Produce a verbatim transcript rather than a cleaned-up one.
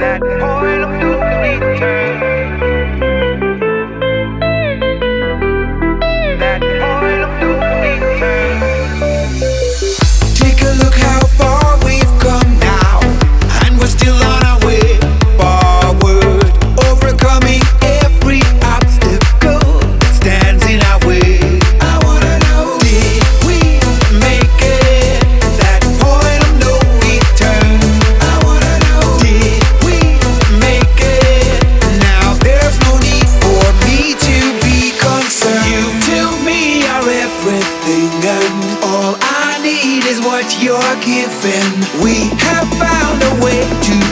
That point of no return. That point of no return. Take a look how far we've come now, and we're still on our way forward, overcoming every obstacle that stands in our way. I wanna know, did we make it? That point of no return. I wanna know, did we make it? Now there's no need for me to be concerned. You to me are everything, and all I need is what you're giving. We have found a way to